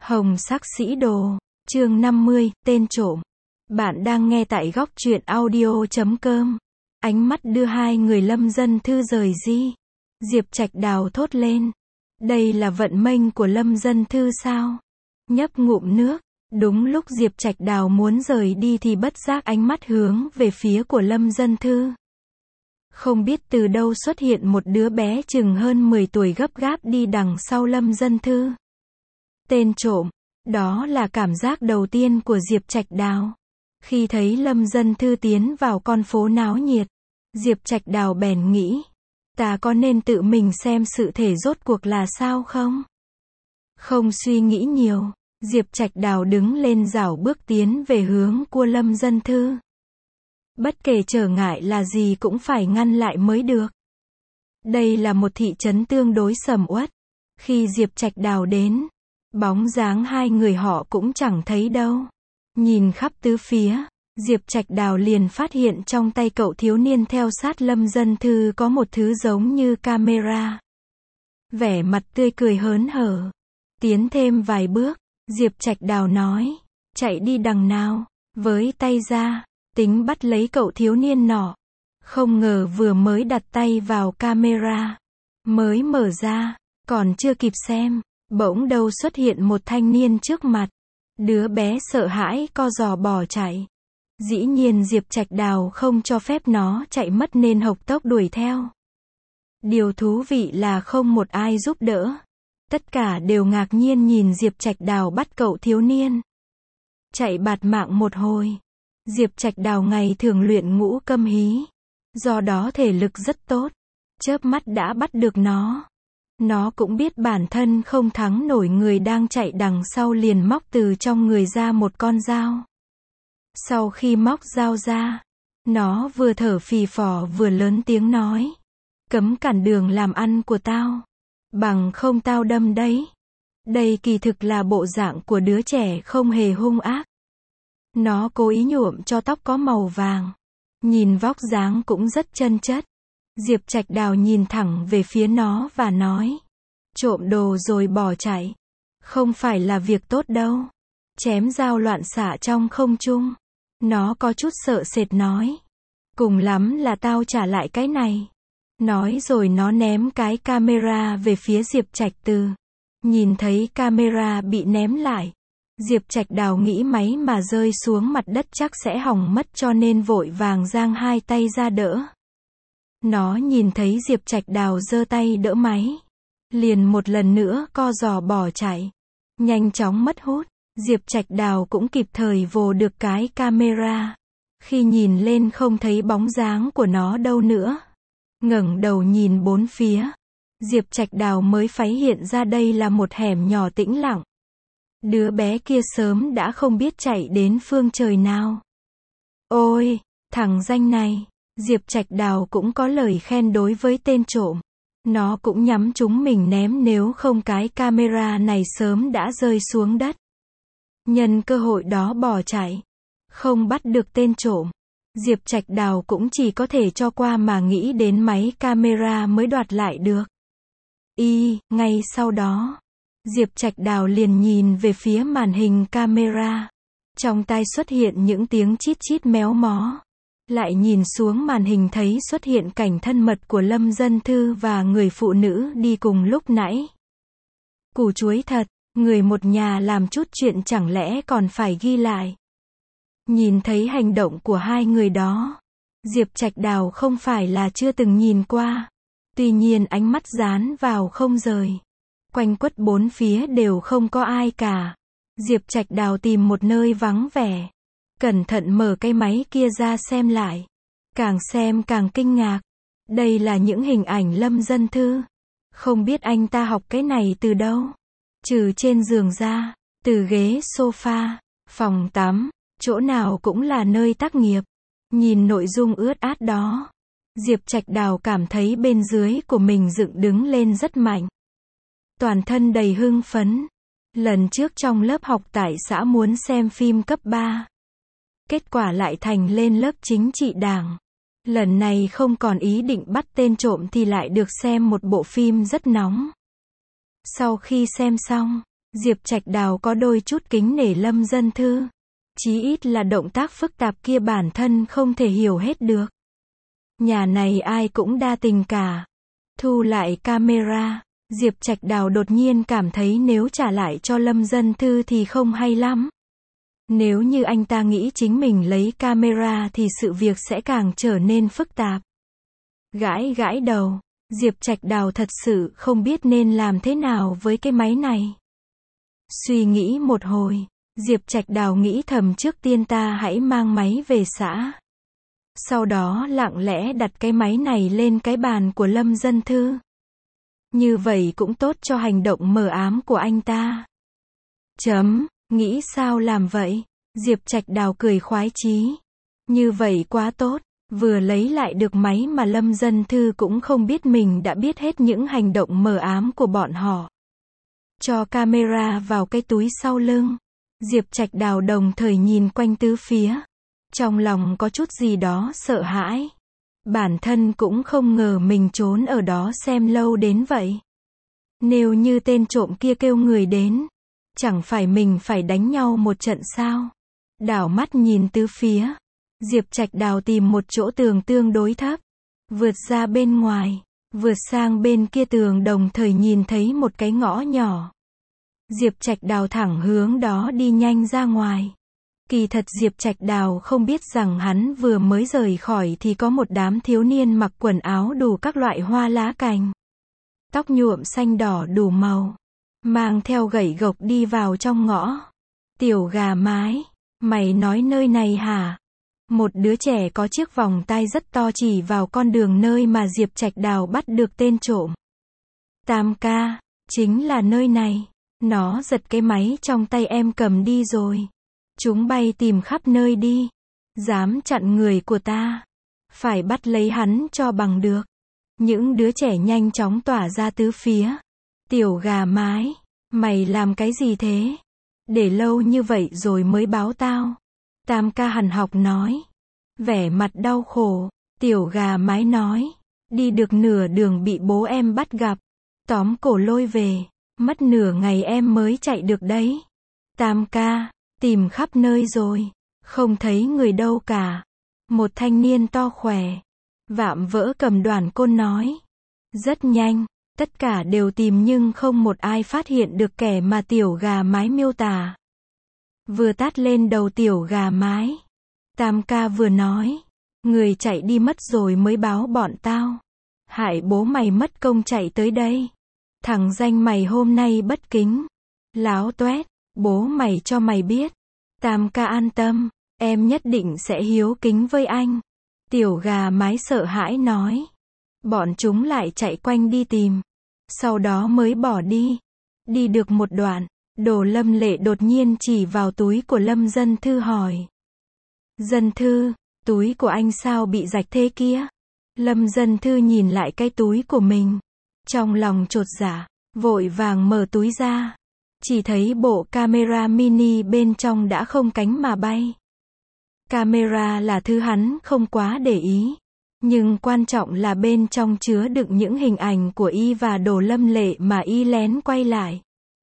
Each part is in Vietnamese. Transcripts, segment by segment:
Hồng sắc sĩ đồ, chương 50, tên trộm. Bạn đang nghe tại góc truyện audio.com. Ánh mắt đưa hai người Lâm Dân Thư rời đi. Diệp Trạch Đào thốt lên. Đây là vận mệnh của Lâm Dân Thư sao? Nhấp ngụm nước. Đúng lúc Diệp Trạch Đào muốn rời đi thì bất giác ánh mắt hướng về phía của Lâm Dân Thư. Không biết từ đâu xuất hiện một đứa bé chừng hơn 10 tuổi gấp gáp đi đằng sau Lâm Dân Thư. Tên trộm, đó là cảm giác đầu tiên của Diệp Trạch Đào. Khi thấy Lâm Dân Thư tiến vào con phố náo nhiệt, Diệp Trạch Đào bèn nghĩ, ta có nên tự mình xem sự thể rốt cuộc là sao không? Không suy nghĩ nhiều, Diệp Trạch Đào đứng lên rảo bước tiến về hướng của Lâm Dân Thư. Bất kể trở ngại là gì cũng phải ngăn lại mới được. Đây là một thị trấn tương đối sầm uất. Khi Diệp Trạch Đào đến, bóng dáng hai người họ cũng chẳng thấy đâu. Nhìn khắp tứ phía, Diệp Trạch Đào liền phát hiện trong tay cậu thiếu niên theo sát Lâm Dân Thư có một thứ giống như camera. Vẻ mặt tươi cười hớn hở. Tiến thêm vài bước, Diệp Trạch Đào nói, chạy đi đằng nào, với tay ra, tính bắt lấy cậu thiếu niên nọ. Không ngờ vừa mới đặt tay vào camera, mới mở ra, còn chưa kịp xem, bỗng đâu xuất hiện một thanh niên trước mặt. Đứa bé sợ hãi co giò bỏ chạy. Dĩ nhiên Diệp Trạch Đào không cho phép nó chạy mất nên hộc tốc đuổi theo. Điều thú vị là không một ai giúp đỡ. Tất cả đều ngạc nhiên nhìn Diệp Trạch Đào bắt cậu thiếu niên. Chạy bạt mạng một hồi. Diệp Trạch Đào ngày thường luyện ngũ câm hí. Do đó thể lực rất tốt. Chớp mắt đã bắt được nó. Nó cũng biết bản thân không thắng nổi người đang chạy đằng sau liền móc từ trong người ra một con dao. Sau khi móc dao ra, nó vừa thở phì phò vừa lớn tiếng nói. Cấm cản đường làm ăn của tao. Bằng không tao đâm đấy. Đây kỳ thực là bộ dạng của đứa trẻ không hề hung ác. Nó cố ý nhuộm cho tóc có màu vàng. Nhìn vóc dáng cũng rất chân chất. Diệp Trạch Đào nhìn thẳng về phía nó và nói. Trộm đồ rồi bỏ chạy. Không phải là việc tốt đâu. Chém dao loạn xạ trong không trung. Nó có chút sợ sệt nói. Cùng lắm là tao trả lại cái này. Nói rồi nó ném cái camera về phía Diệp Trạch Từ. Nhìn thấy camera bị ném lại. Diệp Trạch Đào nghĩ máy mà rơi xuống mặt đất chắc sẽ hỏng mất cho nên vội vàng giang hai tay ra đỡ. Nó nhìn thấy Diệp Trạch Đào giơ tay đỡ máy. Liền một lần nữa co giò bỏ chạy. Nhanh chóng mất hút. Diệp Trạch Đào cũng kịp thời vồ được cái camera. Khi nhìn lên không thấy bóng dáng của nó đâu nữa. Ngẩng đầu nhìn bốn phía. Diệp Trạch Đào mới phát hiện ra đây là một hẻm nhỏ tĩnh lặng. Đứa bé kia sớm đã không biết chạy đến phương trời nào. Ôi, thằng danh này. Diệp Trạch Đào cũng có lời khen đối với tên trộm. Nó cũng nhắm chúng mình ném nếu không cái camera này sớm đã rơi xuống đất. Nhân cơ hội đó bỏ chạy. Không bắt được tên trộm. Diệp Trạch Đào cũng chỉ có thể cho qua mà nghĩ đến máy camera mới đoạt lại được. Ngay sau đó, Diệp Trạch Đào liền nhìn về phía màn hình camera. Trong tai xuất hiện những tiếng chít chít méo mó. Lại nhìn xuống màn hình thấy xuất hiện cảnh thân mật của Lâm Dân Thư và người phụ nữ đi cùng lúc nãy. Củ chuối thật, người một nhà làm chút chuyện chẳng lẽ còn phải ghi lại. Nhìn thấy hành động của hai người đó, Diệp Trạch Đào không phải là chưa từng nhìn qua. Tuy nhiên ánh mắt dán vào không rời. Quanh quất bốn phía đều không có ai cả. Diệp Trạch Đào tìm một nơi vắng vẻ. Cẩn thận mở cái máy kia ra xem lại. Càng xem càng kinh ngạc. Đây là những hình ảnh Lâm Dân Thư. Không biết anh ta học cái này từ đâu. Trừ trên giường ra, từ ghế sofa, phòng tắm, chỗ nào cũng là nơi tác nghiệp. Nhìn nội dung ướt át đó. Diệp Trạch Đào cảm thấy bên dưới của mình dựng đứng lên rất mạnh. Toàn thân đầy hưng phấn. Lần trước trong lớp học tại xã muốn xem phim cấp 3. Kết quả lại thành lên lớp chính trị đảng. Lần này không còn ý định bắt tên trộm thì lại được xem một bộ phim rất nóng. Sau khi xem xong, Diệp Trạch Đào có đôi chút kính nể Lâm Dân Thư. Chí ít là động tác phức tạp kia bản thân không thể hiểu hết được. Nhà này ai cũng đa tình cả. Thu lại camera, Diệp Trạch Đào đột nhiên cảm thấy nếu trả lại cho Lâm Dân Thư thì không hay lắm. Nếu như anh ta nghĩ chính mình lấy camera thì sự việc sẽ càng trở nên phức tạp. Gãi gãi đầu, Diệp Trạch Đào thật sự không biết nên làm thế nào với cái máy này. Suy nghĩ một hồi, Diệp Trạch Đào nghĩ thầm trước tiên ta hãy mang máy về xã. Sau đó lặng lẽ đặt cái máy này lên cái bàn của Lâm Dân Thư. Như vậy cũng tốt cho hành động mờ ám của anh ta. Nghĩ sao làm vậy? Diệp Trạch Đào cười khoái chí. Như vậy quá tốt, vừa lấy lại được máy mà Lâm Dân Thư cũng không biết mình đã biết hết những hành động mờ ám của bọn họ. Cho camera vào cái túi sau lưng. Diệp Trạch Đào đồng thời nhìn quanh tứ phía. Trong lòng có chút gì đó sợ hãi. Bản thân cũng không ngờ mình trốn ở đó xem lâu đến vậy. Nếu như tên trộm kia kêu người đến, chẳng phải mình phải đánh nhau một trận sao? Đảo mắt nhìn tứ phía. Diệp Trạch Đào tìm một chỗ tường tương đối thấp. Vượt ra bên ngoài. Vượt sang bên kia tường đồng thời nhìn thấy một cái ngõ nhỏ. Diệp Trạch Đào thẳng hướng đó đi nhanh ra ngoài. Kỳ thật Diệp Trạch Đào không biết rằng hắn vừa mới rời khỏi thì có một đám thiếu niên mặc quần áo đủ các loại hoa lá cành. Tóc nhuộm xanh đỏ đủ màu. Mang theo gậy gộc đi vào trong ngõ. Tiểu gà mái, mày nói nơi này hả? Một đứa trẻ có chiếc vòng tai rất to chỉ vào con đường nơi mà Diệp Trạch Đào bắt được tên trộm. Tam ca, chính là nơi này. Nó giật cái máy trong tay em cầm đi rồi. Chúng bay tìm khắp nơi đi. Dám chặn người của ta. Phải bắt lấy hắn cho bằng được. Những đứa trẻ nhanh chóng tỏa ra tứ phía. Tiểu gà mái, mày làm cái gì thế? Để lâu như vậy rồi mới báo tao. Tam ca hằn học nói. Vẻ mặt đau khổ. Tiểu gà mái nói. Đi được nửa đường bị bố em bắt gặp. Tóm cổ lôi về. Mất nửa ngày em mới chạy được đấy. Tam ca, tìm khắp nơi rồi. Không thấy người đâu cả. Một thanh niên to khỏe. Vạm vỡ cầm đoàn côn nói. Rất nhanh. Tất cả đều tìm nhưng không một ai phát hiện được kẻ mà tiểu gà mái miêu tả. Vừa tát lên đầu tiểu gà mái. Tam ca vừa nói. Người chạy đi mất rồi mới báo bọn tao. Hại bố mày mất công chạy tới đây. Thằng danh mày hôm nay bất kính. Láo toét, bố mày cho mày biết. Tam ca an tâm, em nhất định sẽ hiếu kính với anh. Tiểu gà mái sợ hãi nói. Bọn chúng lại chạy quanh đi tìm. Sau đó mới bỏ đi. Đi được một đoạn, Đồ Lâm Lệ đột nhiên chỉ vào túi của Lâm Dân Thư hỏi. Dân Thư, túi của anh sao bị rạch thế kia? Lâm Dân Thư nhìn lại cái túi của mình. Trong lòng chột dạ, vội vàng mở túi ra. Chỉ thấy bộ camera mini bên trong đã không cánh mà bay. Camera là thứ hắn không quá để ý. Nhưng quan trọng là bên trong chứa đựng những hình ảnh của y và Đồ Lâm Lệ mà y lén quay lại.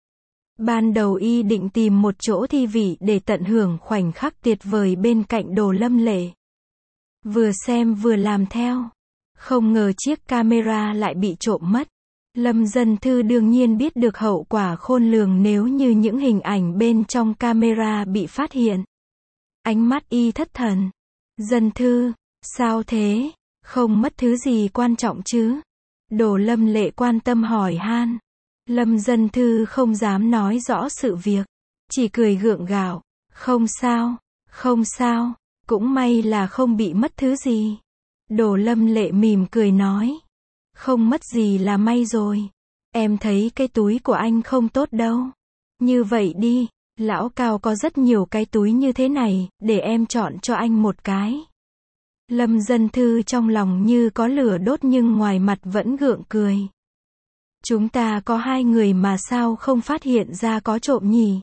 Ban đầu y định tìm một chỗ thi vị để tận hưởng khoảnh khắc tuyệt vời bên cạnh Đồ Lâm Lệ. Vừa xem vừa làm theo. Không ngờ chiếc camera lại bị trộm mất. Lâm Dân Thư đương nhiên biết được hậu quả khôn lường nếu như những hình ảnh bên trong camera bị phát hiện. Ánh mắt y thất thần. Dân Thư, sao thế? Không mất thứ gì quan trọng chứ? Đồ Lâm Lệ quan tâm hỏi han. Lâm Dân Thư không dám nói rõ sự việc. Chỉ cười gượng gạo. Không sao, không sao. Cũng may là không bị mất thứ gì. Đồ Lâm Lệ mỉm cười nói. Không mất gì là may rồi. Em thấy cái túi của anh không tốt đâu. Như vậy đi, lão Cao có rất nhiều cái túi như thế này, để em chọn cho anh một cái. Lâm Dân Thư trong lòng như có lửa đốt nhưng ngoài mặt vẫn gượng cười. Chúng ta có 2 người mà sao không phát hiện ra có trộm nhỉ?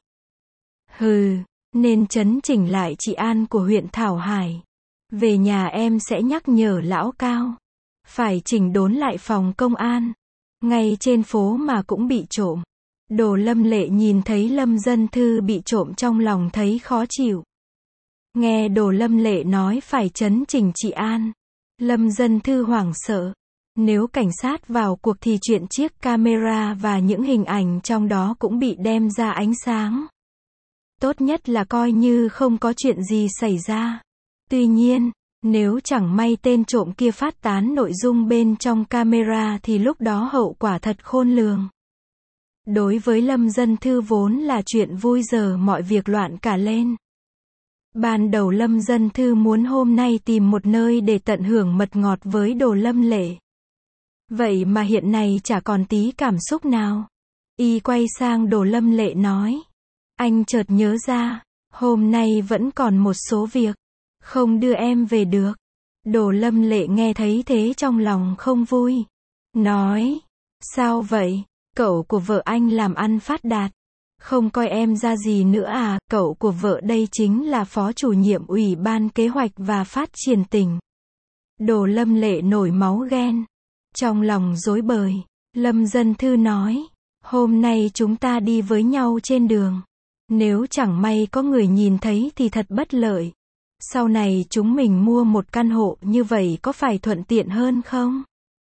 Hừ, nên chấn chỉnh lại chị An của huyện Thảo Hải. Về nhà em sẽ nhắc nhở lão Cao. Phải chỉnh đốn lại phòng công an. Ngay trên phố mà cũng bị trộm. Đồ Lâm Lệ nhìn thấy Lâm Dân Thư bị trộm trong lòng thấy khó chịu. Nghe Đồ Lâm Lệ nói phải trấn chỉnh trị an, Lâm Dân Thư hoảng sợ. Nếu cảnh sát vào cuộc thì chuyện chiếc camera và những hình ảnh trong đó cũng bị đem ra ánh sáng. Tốt nhất là coi như không có chuyện gì xảy ra. Tuy nhiên, nếu chẳng may tên trộm kia phát tán nội dung bên trong camera thì lúc đó hậu quả thật khôn lường. Đối với Lâm Dân Thư vốn là chuyện vui, giờ mọi việc loạn cả lên. Ban đầu Lâm Dân Thư muốn hôm nay tìm một nơi để tận hưởng mật ngọt với Đồ Lâm Lệ. Vậy mà hiện nay chả còn tí cảm xúc nào. Y quay sang Đồ Lâm Lệ nói. Anh chợt nhớ ra, hôm nay vẫn còn một số việc, không đưa em về được. Đồ Lâm Lệ nghe thấy thế trong lòng không vui. Nói, sao vậy? Cậu của vợ anh làm ăn phát đạt, không coi em ra gì nữa à? Cậu của vợ đây chính là phó chủ nhiệm Ủy ban Kế hoạch và Phát triển tỉnh. Đồ Lâm Lệ nổi máu ghen. Trong lòng rối bời, Lâm Dân Thư nói, hôm nay chúng ta đi với nhau trên đường. Nếu chẳng may có người nhìn thấy thì thật bất lợi. Sau này chúng mình mua một căn hộ như vậy có phải thuận tiện hơn không?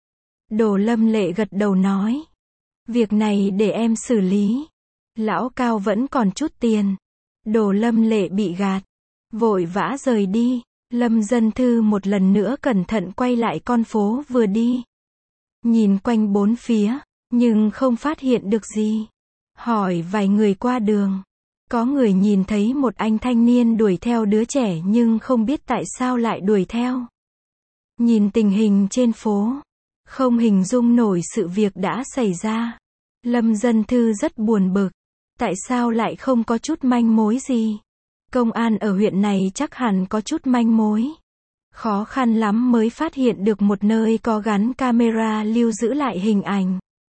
Đồ Lâm Lệ gật đầu nói, việc này để em xử lý. Lão Cao vẫn còn chút tiền. Đồ Lâm Lệ bị gạt, vội vã rời đi. Lâm Dân Thư một lần nữa cẩn thận quay lại con phố vừa đi. Nhìn quanh bốn phía, nhưng không phát hiện được gì. Hỏi vài người qua đường. Có người nhìn thấy một anh thanh niên đuổi theo đứa trẻ nhưng không biết tại sao lại đuổi theo. Nhìn tình hình trên phố, không hình dung nổi sự việc đã xảy ra. Lâm Dân Thư rất buồn bực. Tại sao lại không có chút manh mối gì? Công an ở huyện này chắc hẳn có chút manh mối. Khó khăn lắm mới phát hiện được một nơi có gắn camera lưu giữ lại hình ảnh.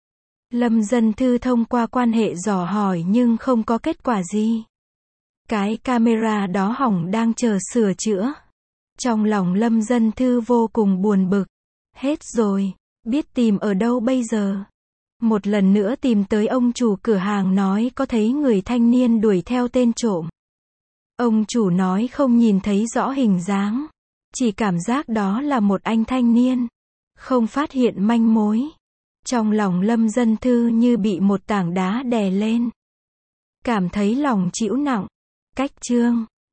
Lâm Dân Thư thông qua quan hệ dò hỏi nhưng không có kết quả gì. Cái camera đó hỏng đang chờ sửa chữa. Trong lòng Lâm Dân Thư vô cùng buồn bực. Hết rồi, biết tìm ở đâu bây giờ? Một lần nữa tìm tới ông chủ cửa hàng nói có thấy người thanh niên đuổi theo tên trộm. Ông chủ nói không nhìn thấy rõ hình dáng. Chỉ cảm giác đó là một anh thanh niên. Không phát hiện manh mối. Trong lòng Lâm Dân Thư như bị một tảng đá đè lên. Cảm thấy lòng trĩu nặng. Cách chương